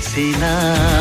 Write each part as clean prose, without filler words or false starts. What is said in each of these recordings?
ತಿಳಿಸಿನಾ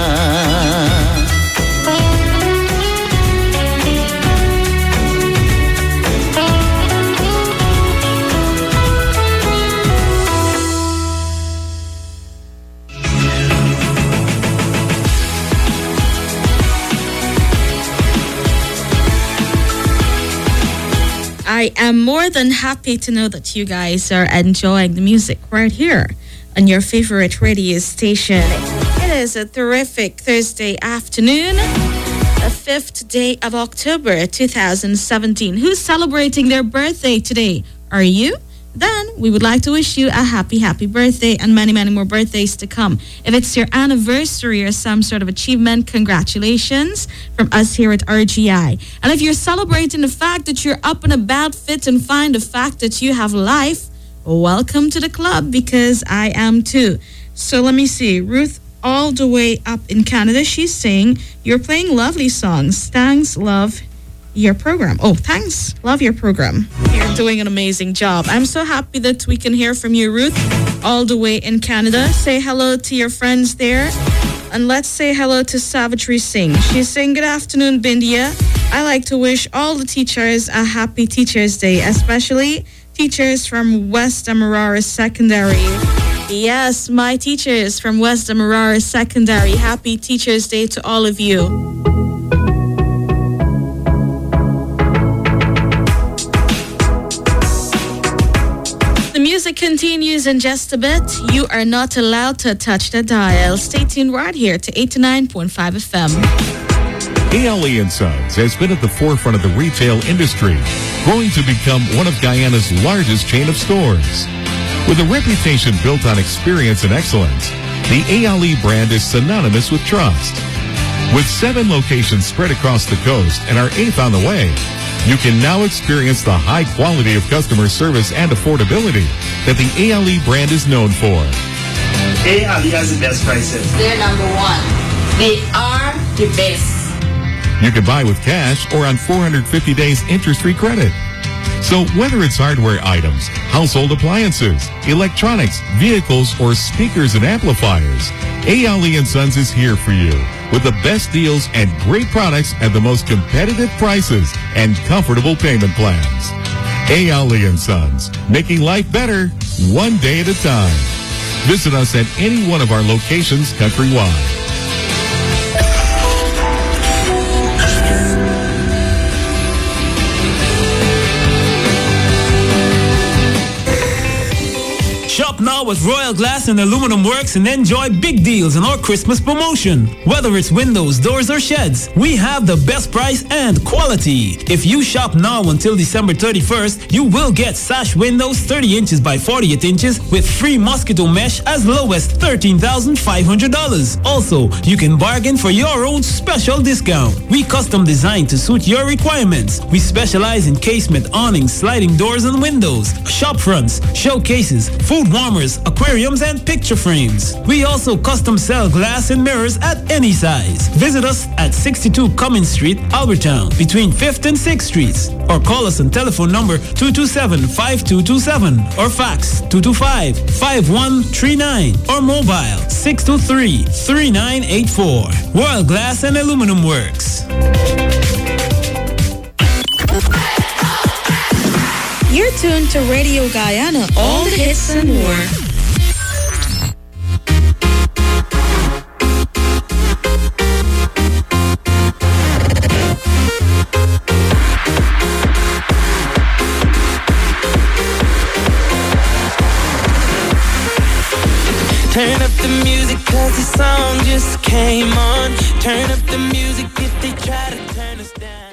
I am more than happy to know that you guys are enjoying the music right here on your favorite radio station. It is a terrific Thursday afternoon, the 5th day of October 2017. Who's celebrating their birthday today? Are you? Then we would like to wish you a happy birthday and many more birthdays to come. If it's your anniversary or some sort of achievement, congratulations from us here at RGI. And if you're celebrating the fact that you're up and about, fit and fine, the fact that you have life, welcome to the club, because I am too. So let me see. Ruth, all the way up in Canada, she's saying, you're playing lovely songs. Thanks, love your program. Oh, thanks. Love your program. You're doing an amazing job. I'm so happy that we can hear from you, Ruth, all the way in Canada. Say hello to your friends there. And let's say hello to Savitri Singh. She's saying, good afternoon, Bindia. I like to wish all the teachers a happy Teachers' Day, especially teachers from West Amarara Secondary. Yes, my teachers from West Amarara Secondary. Happy Teachers' Day to all of you. Music continues in just a bit. You are not allowed to touch the dial. Stay tuned right here to 89.5 FM. ALE & Sons has been at the forefront of the retail industry, growing to become one of Guyana's largest chain of stores. With a reputation built on experience and excellence, the ALE brand is synonymous with trust. With 7 locations spread across the coast and our 8th on the way, you can now experience the high quality of customer service and affordability that the ALE brand is known for. ALE has the best prices. They're number one. They are the best. You can buy with cash or on 450 days interest-free credit. So whether it's hardware items, household appliances, electronics, vehicles, or speakers and amplifiers, ALE & Sons is here for you with the best deals and great products at the most competitive prices and comfortable payment plans. ALE & Sons, making life better one day at a time. Visit us at any one of our locations countrywide. Shop now with Royal Glass and Aluminum Works and enjoy big deals on our Christmas promotion. Whether it's windows, doors, or sheds, we have the best price and quality. If you shop now until December 31st, you will get sash windows 30 inches by 48 inches with free mosquito mesh as low as $13,500. Also, you can bargain for your own special discount. We custom designed to suit your requirements. We specialize in casement, awnings, sliding doors, and windows, shop fronts, showcases, food warmers, aquariums, and picture frames. We also custom sell glass and mirrors at any size. Visit us at 62 Cummins Street, Albertown, between 5th and 6th Streets. Or call us on telephone number 227-5227 or fax 225-5139 or mobile 623-3984. Royal Glass and Aluminum Works. You're tuned to Radio Guyana, all the hits and more. Turn up the music 'cause the song just came on. Turn up the music if they try to turn us down.